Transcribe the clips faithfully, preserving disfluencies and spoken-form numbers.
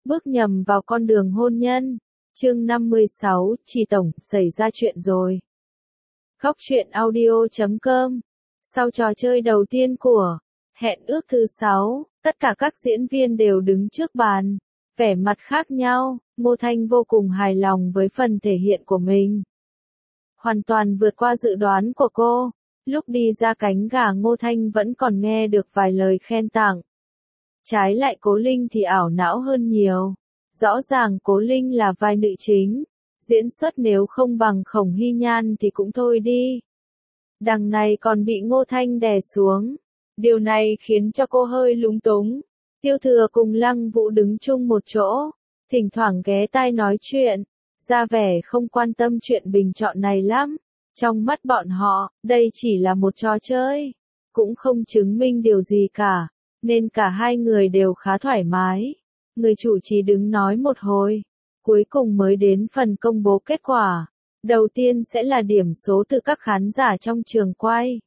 bước nhầm vào con đường hôn nhân. Chương năm mươi sáu, Trì tổng, xảy ra chuyện rồi. Góc truyện audio chấm com. Sau trò chơi đầu tiên của hẹn ước thứ sáu, tất cả các diễn viên đều đứng trước bàn, vẻ mặt khác nhau. Ngô Thanh vô cùng hài lòng với phần thể hiện của mình. Hoàn toàn vượt qua dự đoán của cô. Lúc đi ra cánh gà Ngô Thanh vẫn còn nghe được vài lời khen tặng. Trái lại Cố Linh thì ảo não hơn nhiều. Rõ ràng Cố Linh là vai nữ chính. Diễn xuất nếu không bằng Khổng Hy Nhan thì cũng thôi đi. Đằng này còn bị Ngô Thanh đè xuống. Điều này khiến cho cô hơi lúng túng. Tiêu Thừa cùng Lăng Vũ đứng chung một chỗ, thỉnh thoảng ghé tai nói chuyện, ra vẻ không quan tâm chuyện bình chọn này lắm. Trong mắt bọn họ, đây chỉ là một trò chơi, cũng không chứng minh điều gì cả, nên cả hai người đều khá thoải mái. Người chủ trì đứng nói một hồi, cuối cùng mới đến phần công bố kết quả. Đầu tiên sẽ là điểm số từ các khán giả trong trường quay.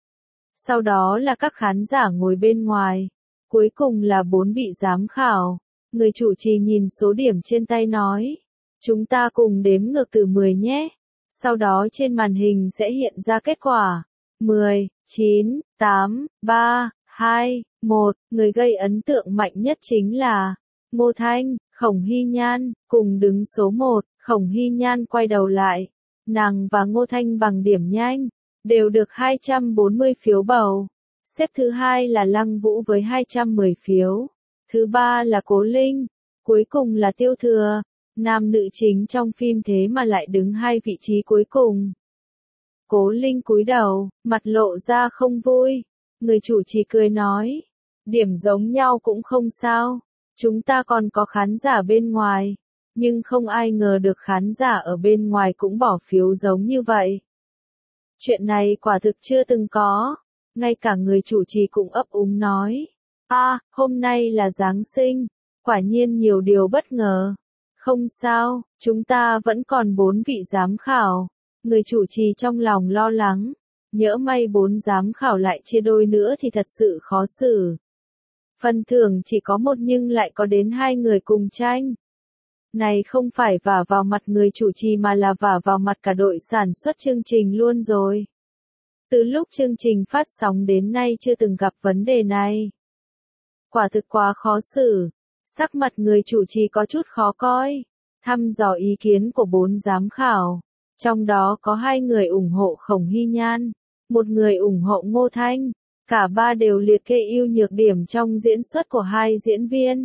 Sau đó là các khán giả ngồi bên ngoài. Cuối cùng là bốn vị giám khảo. Người chủ trì nhìn số điểm trên tay nói. Chúng ta cùng đếm ngược từ mười nhé. Sau đó trên màn hình sẽ hiện ra kết quả. mười, chín, tám, ba, hai, một. Người gây ấn tượng mạnh nhất chính là Ngô Thanh, Khổng Hy Nhan, cùng đứng số một. Khổng Hy Nhan quay đầu lại. Nàng và Ngô Thanh bằng điểm nhanh, đều được hai trăm bốn mươi phiếu bầu. Xếp thứ hai là Lăng Vũ với hai trăm mười phiếu. Thứ ba là Cố Linh. Cuối cùng là Tiêu Thừa. Nam nữ chính trong phim thế mà lại đứng hai vị trí cuối cùng. Cố Linh cúi đầu, mặt lộ ra không vui. Người chủ trì cười nói. Điểm giống nhau cũng không sao. Chúng ta còn có khán giả bên ngoài. Nhưng không ai ngờ được khán giả ở bên ngoài cũng bỏ phiếu giống như vậy. Chuyện này quả thực chưa từng có. Ngay cả người chủ trì cũng ấp úng nói. À, hôm nay là Giáng sinh. Quả nhiên nhiều điều bất ngờ. Không sao, chúng ta vẫn còn bốn vị giám khảo. Người chủ trì trong lòng lo lắng. Nhỡ may bốn giám khảo lại chia đôi nữa thì thật sự khó xử. Phần thưởng chỉ có một nhưng lại có đến hai người cùng tranh. Này không phải vả vào mặt người chủ trì mà là vả vào mặt cả đội sản xuất chương trình luôn rồi. Từ lúc chương trình phát sóng đến nay chưa từng gặp vấn đề này. Quả thực quá khó xử. Sắc mặt người chủ trì có chút khó coi. Thăm dò ý kiến của bốn giám khảo. Trong đó có hai người ủng hộ Khổng Hy Nhan. Một người ủng hộ Ngô Thanh. Cả ba đều liệt kê ưu nhược điểm trong diễn xuất của hai diễn viên.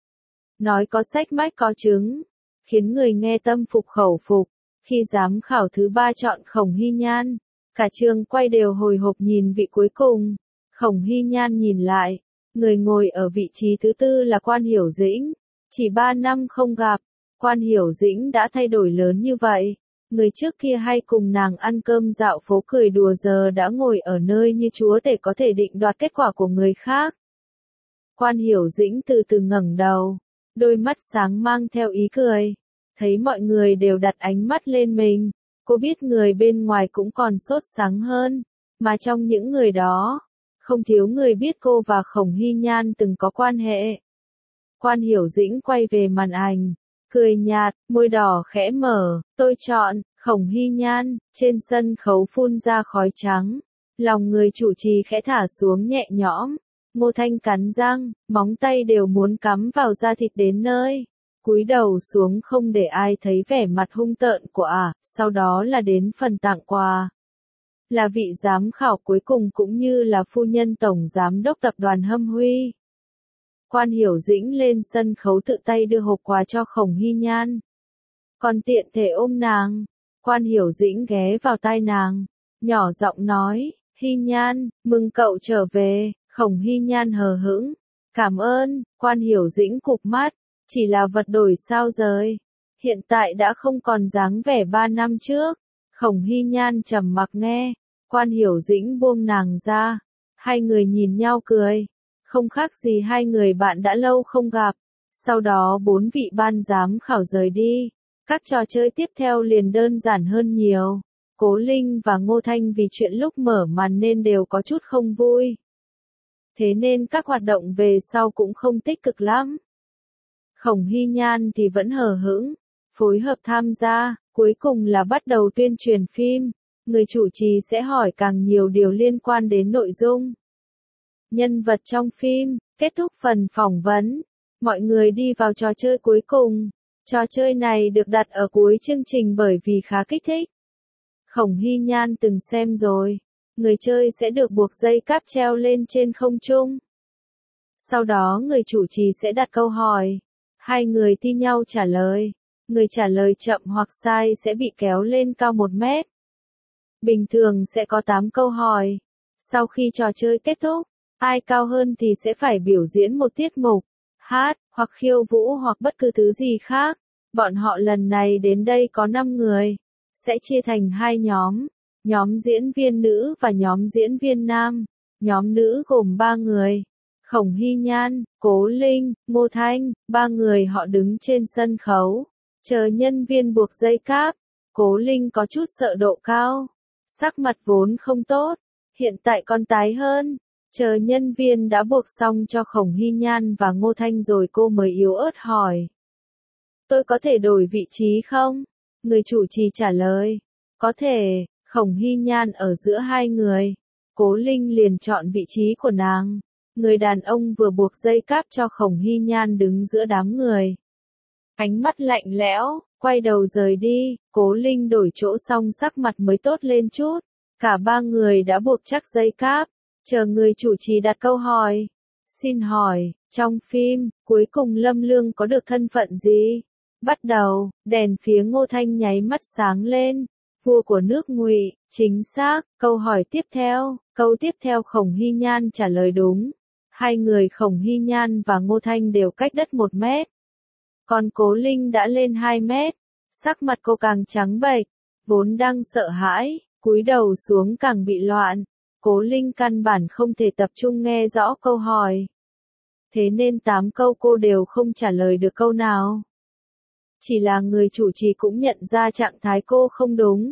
Nói có sách mách có chứng. Khiến người nghe tâm phục khẩu phục. Khi giám khảo thứ ba chọn Khổng Hy Nhan. Cả trường quay đều hồi hộp nhìn vị cuối cùng. Khổng Hy Nhan nhìn lại. Người ngồi ở vị trí thứ tư là Quan Hiểu Dĩnh. Chỉ ba năm không gặp, Quan Hiểu Dĩnh đã thay đổi lớn như vậy. Người trước kia hay cùng nàng ăn cơm dạo phố cười đùa giờ đã ngồi ở nơi như chúa tể có thể định đoạt kết quả của người khác. Quan Hiểu Dĩnh từ từ ngẩng đầu. Đôi mắt sáng mang theo ý cười. Thấy mọi người đều đặt ánh mắt lên mình. Cô biết người bên ngoài cũng còn sốt sắng hơn. Mà trong những người đó, không thiếu người biết cô và Khổng Hy Nhan từng có quan hệ. Quan Hiểu Dĩnh quay về màn ảnh. Cười nhạt, môi đỏ khẽ mở. Tôi chọn Khổng Hy Nhan. Trên sân khấu phun ra khói trắng. Lòng người chủ trì khẽ thả xuống nhẹ nhõm. Ngô Thanh cắn răng, móng tay đều muốn cắm vào da thịt đến nơi. Cúi đầu xuống không để ai thấy vẻ mặt hung tợn của ả, à, sau đó là đến phần tặng quà. Là vị giám khảo cuối cùng cũng như là phu nhân tổng giám đốc tập đoàn Hâm Huy. Quan Hiểu Dĩnh lên sân khấu tự tay đưa hộp quà cho Khổng Hy Nhan. Còn tiện thể ôm nàng. Quan Hiểu Dĩnh ghé vào tai nàng, nhỏ giọng nói, Hy Nhan, mừng cậu trở về. Khổng Hy Nhan hờ hững. Cảm ơn. Quan Hiểu Dĩnh cụp mắt. Chỉ là vật đổi sao rời. Hiện tại đã không còn dáng vẻ ba năm trước. Khổng Hy Nhan trầm mặc nghe. Quan Hiểu Dĩnh buông nàng ra. Hai người nhìn nhau cười. Không khác gì hai người bạn đã lâu không gặp. Sau đó bốn vị ban giám khảo rời đi. Các trò chơi tiếp theo liền đơn giản hơn nhiều. Cố Linh và Ngô Thanh vì chuyện lúc mở màn nên đều có chút không vui. Thế nên các hoạt động về sau cũng không tích cực lắm. Khổng Hy Nhan thì vẫn hờ hững, phối hợp tham gia, cuối cùng là bắt đầu tuyên truyền phim. Người chủ trì sẽ hỏi càng nhiều điều liên quan đến nội dung, nhân vật trong phim. Kết thúc phần phỏng vấn, mọi người đi vào trò chơi cuối cùng. Trò chơi này được đặt ở cuối chương trình bởi vì khá kích thích. Khổng Hy Nhan từng xem rồi. Người chơi sẽ được buộc dây cáp treo lên trên không trung. Sau đó người chủ trì sẽ đặt câu hỏi. Hai người thi nhau trả lời. Người trả lời chậm hoặc sai sẽ bị kéo lên cao một mét. Bình thường sẽ có tám câu hỏi. Sau khi trò chơi kết thúc, ai cao hơn thì sẽ phải biểu diễn một tiết mục, hát, hoặc khiêu vũ hoặc bất cứ thứ gì khác. Bọn họ lần này đến đây có năm người, sẽ chia thành hai nhóm, nhóm diễn viên nữ và nhóm diễn viên nam. Nhóm nữ gồm ba người, Khổng Hy Nhan, Cố Linh, Ngô Thanh, ba người họ đứng trên sân khấu, chờ nhân viên buộc dây cáp. Cố Linh có chút sợ độ cao, sắc mặt vốn không tốt, hiện tại còn tái hơn. Chờ nhân viên đã buộc xong cho Khổng Hy Nhan và Ngô Thanh rồi cô mới yếu ớt hỏi. Tôi có thể đổi vị trí không? Người chủ trì trả lời. Có thể. Khổng Hy Nhan ở giữa hai người. Cố Linh liền chọn vị trí của nàng. Người đàn ông vừa buộc dây cáp cho Khổng Hy Nhan đứng giữa đám người. Ánh mắt lạnh lẽo, quay đầu rời đi. Cố Linh đổi chỗ xong sắc mặt mới tốt lên chút. Cả ba người đã buộc chắc dây cáp. Chờ người chủ trì đặt câu hỏi. Xin hỏi, trong phim, cuối cùng Lâm Lương có được thân phận gì? Bắt đầu, đèn phía Ngô Thanh nháy mắt sáng lên. Vua của nước Ngụy, chính xác. Câu hỏi tiếp theo, câu tiếp theo Khổng Hy Nhan trả lời đúng. Hai người Khổng Hy Nhan và Ngô Thanh đều cách đất một mét. Còn Cố Linh đã lên hai mét. Sắc mặt cô càng trắng bệch, vốn đang sợ hãi, cúi đầu xuống càng bị loạn. Cố Linh căn bản không thể tập trung nghe rõ câu hỏi. Thế nên tám câu cô đều không trả lời được câu nào. Chỉ là người chủ trì cũng nhận ra trạng thái cô không đúng.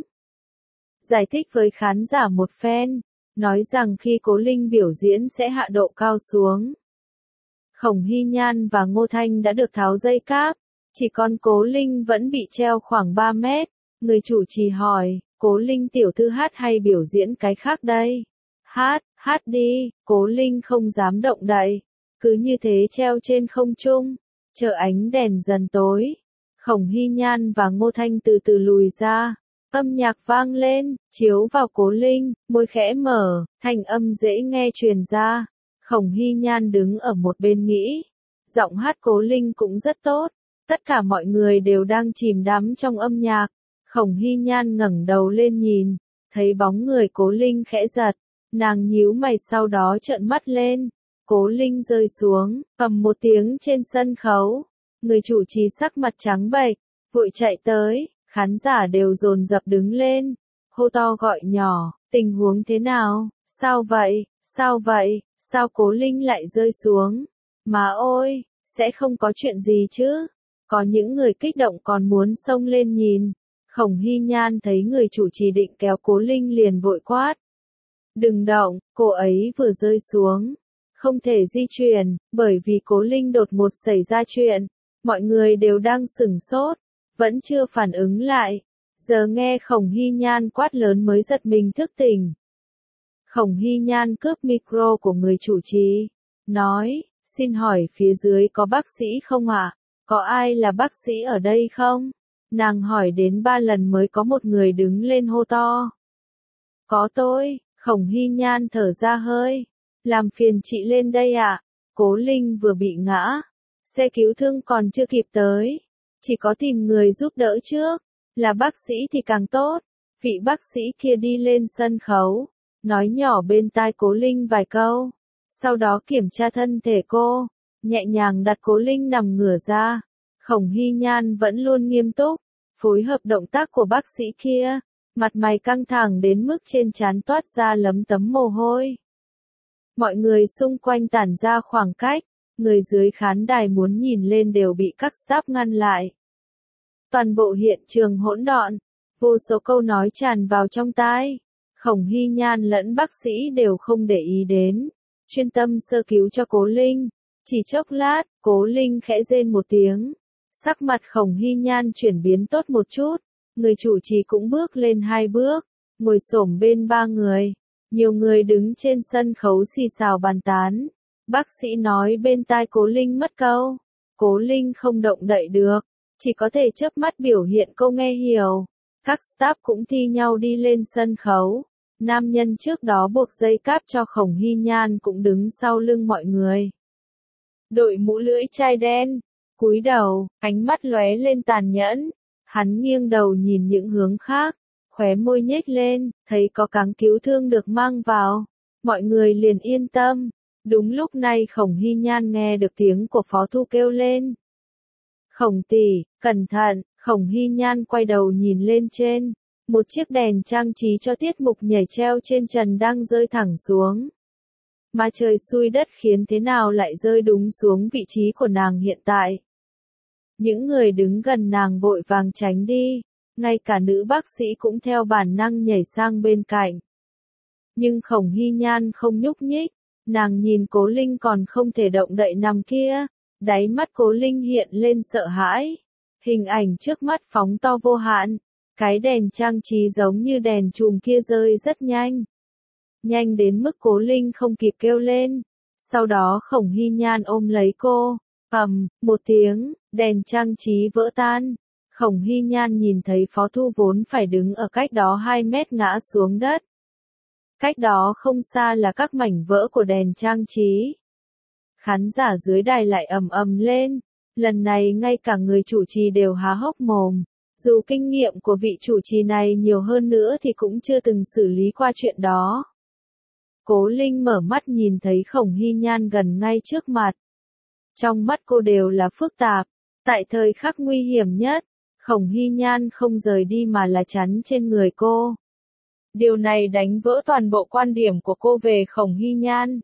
Giải thích với khán giả một phen, nói rằng khi Cố Linh biểu diễn sẽ hạ độ cao xuống. Khổng Hy Nhan và Ngô Thanh đã được tháo dây cáp, chỉ còn Cố Linh vẫn bị treo khoảng ba mét. Người chủ trì hỏi, Cố Linh tiểu thư hát hay biểu diễn cái khác đây? Hát, hát đi. Cố Linh không dám động đậy, cứ như thế treo trên không trung, chờ ánh đèn dần tối. Khổng Hy Nhan và Ngô Thanh từ từ lùi ra, âm nhạc vang lên, chiếu vào Cố Linh, môi khẽ mở, thanh âm dễ nghe truyền ra. Khổng Hy Nhan đứng ở một bên nghĩ, giọng hát Cố Linh cũng rất tốt, tất cả mọi người đều đang chìm đắm trong âm nhạc. Khổng Hy Nhan ngẩng đầu lên nhìn, thấy bóng người Cố Linh khẽ giật, nàng nhíu mày sau đó trợn mắt lên. Cố Linh rơi xuống, cầm một tiếng trên sân khấu. Người chủ trì sắc mặt trắng bệch, vội chạy tới, khán giả đều dồn dập đứng lên, hô to gọi nhỏ, tình huống thế nào, sao vậy, sao vậy, sao Cố Linh lại rơi xuống, má ôi, sẽ không có chuyện gì chứ, có những người kích động còn muốn xông lên nhìn. Khổng Hy Nhan thấy người chủ trì định kéo Cố Linh liền vội quát. Đừng động, cô ấy vừa rơi xuống, không thể di chuyển, bởi vì Cố Linh đột ngột xảy ra chuyện. Mọi người đều đang sửng sốt, vẫn chưa phản ứng lại. Giờ nghe Khổng Hy Nhan quát lớn mới giật mình thức tỉnh. Khổng Hy Nhan cướp micro của người chủ trì, nói, xin hỏi phía dưới có bác sĩ không ạ? Có ai là bác sĩ ở đây không? Nàng hỏi đến ba lần mới có một người đứng lên hô to. Có tôi. Khổng Hy Nhan thở ra hơi. Làm phiền chị lên đây ạ. Cố Linh vừa bị ngã. Xe cứu thương còn chưa kịp tới. Chỉ có tìm người giúp đỡ trước. Là bác sĩ thì càng tốt. Vị bác sĩ kia đi lên sân khấu. Nói nhỏ bên tai Cố Linh vài câu. Sau đó kiểm tra thân thể cô. Nhẹ nhàng đặt Cố Linh nằm ngửa ra. Khổng Hy Nhan vẫn luôn nghiêm túc. Phối hợp động tác của bác sĩ kia. Mặt mày căng thẳng đến mức trên trán toát ra lấm tấm mồ hôi. Mọi người xung quanh tản ra khoảng cách, người dưới khán đài muốn nhìn lên đều bị các staff ngăn lại. Toàn bộ hiện trường hỗn độn, vô số câu nói tràn vào trong tai. Khổng Hy Nhan lẫn bác sĩ đều không để ý đến, chuyên tâm sơ cứu cho Cố Linh. Chỉ chốc lát, Cố Linh khẽ rên một tiếng. Sắc mặt Khổng Hy Nhan chuyển biến tốt một chút, người chủ trì cũng bước lên hai bước, ngồi xổm bên ba người. Nhiều người đứng trên sân khấu xì xào bàn tán. Bác sĩ nói bên tai Cố Linh mất câu. Cố Linh không động đậy được, chỉ có thể chớp mắt biểu hiện cô nghe hiểu. Các staff cũng thi nhau đi lên sân khấu. Nam nhân trước đó buộc dây cáp cho Khổng Hy Nhan cũng đứng sau lưng mọi người. Đội mũ lưỡi chai đen, cúi đầu, ánh mắt lóe lên tàn nhẫn. Hắn nghiêng đầu nhìn những hướng khác, khóe môi nhếch lên, thấy có cáng cứu thương được mang vào. Mọi người liền yên tâm. Đúng lúc này Khổng Hy Nhan nghe được tiếng của Phó Thu kêu lên. Khổng tỷ, cẩn thận, Khổng Hy Nhan quay đầu nhìn lên trên. Một chiếc đèn trang trí cho tiết mục nhảy treo trên trần đang rơi thẳng xuống. Mà trời xui đất khiến thế nào lại rơi đúng xuống vị trí của nàng hiện tại. Những người đứng gần nàng vội vàng tránh đi, ngay cả nữ bác sĩ cũng theo bản năng nhảy sang bên cạnh. Nhưng Khổng Hy Nhan không nhúc nhích, nàng nhìn Cố Linh còn không thể động đậy nằm kia, đáy mắt Cố Linh hiện lên sợ hãi. Hình ảnh trước mắt phóng to vô hạn, cái đèn trang trí giống như đèn chùm kia rơi rất nhanh. Nhanh đến mức Cố Linh không kịp kêu lên. Sau đó Khổng Hy Nhan ôm lấy cô, ầm, một tiếng, đèn trang trí vỡ tan. Khổng Hy Nhan nhìn thấy Phó Thu vốn phải đứng ở cách đó hai mét ngã xuống đất. Cách đó không xa là các mảnh vỡ của đèn trang trí. Khán giả dưới đài lại ầm ầm lên. Lần này ngay cả người chủ trì đều há hốc mồm. Dù kinh nghiệm của vị chủ trì này nhiều hơn nữa thì cũng chưa từng xử lý qua chuyện đó. Cố Linh mở mắt nhìn thấy Khổng Hy Nhan gần ngay trước mặt. Trong mắt cô đều là phức tạp. Tại thời khắc nguy hiểm nhất, Khổng Hy Nhan không rời đi mà là chắn trên người cô. Điều này đánh vỡ toàn bộ quan điểm của cô về Khổng Hy Nhan.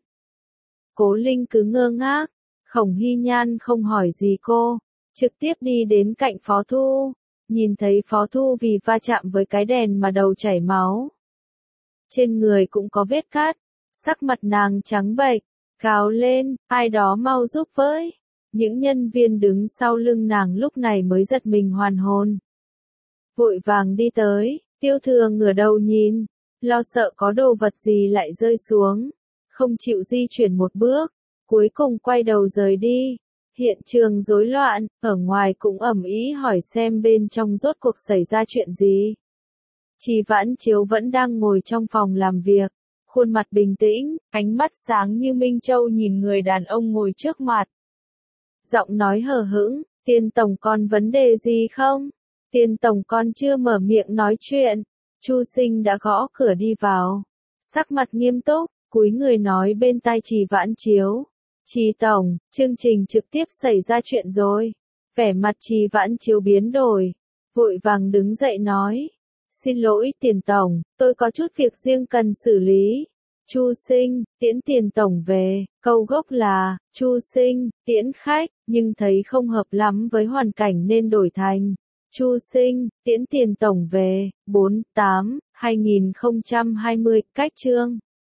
Cố Linh cứ ngơ ngác. Khổng Hy Nhan không hỏi gì cô, trực tiếp đi đến cạnh Phó Thu. Nhìn thấy Phó Thu vì va chạm với cái đèn mà đầu chảy máu. Trên người cũng có vết cắt, sắc mặt nàng trắng bệch, gào lên, ai đó mau giúp với. Những nhân viên đứng sau lưng nàng lúc này mới giật mình hoàn hồn. Vội vàng đi tới, Tiêu Thừa ngửa đầu nhìn, lo sợ có đồ vật gì lại rơi xuống, không chịu di chuyển một bước, cuối cùng quay đầu rời đi. Hiện trường rối loạn, ở ngoài cũng ầm ĩ hỏi xem bên trong rốt cuộc xảy ra chuyện gì. Trì Vãn Chiếu vẫn đang ngồi trong phòng làm việc, khuôn mặt bình tĩnh, ánh mắt sáng như Minh Châu nhìn người đàn ông ngồi trước mặt. Giọng nói hờ hững, Tiên tổng còn vấn đề gì không? Tiên tổng còn chưa mở miệng nói chuyện, Chu Sinh đã gõ cửa đi vào. Sắc mặt nghiêm túc, cúi người nói bên tai Trì Vãn Chiếu. Trì tổng, chương trình trực tiếp xảy ra chuyện rồi. Vẻ mặt Trì Vãn Chiếu biến đổi, vội vàng đứng dậy nói. Xin lỗi Tiền tổng, tôi có chút việc riêng cần xử lý. Chu Sinh, tiễn Tiền tổng về, câu gốc là, Chu Sinh, tiễn khách, nhưng thấy không hợp lắm với hoàn cảnh nên đổi thành. Chu Sinh, tiễn Tiền tổng về, bốn tám hai nghìn không trăm hai mươi, cách chương.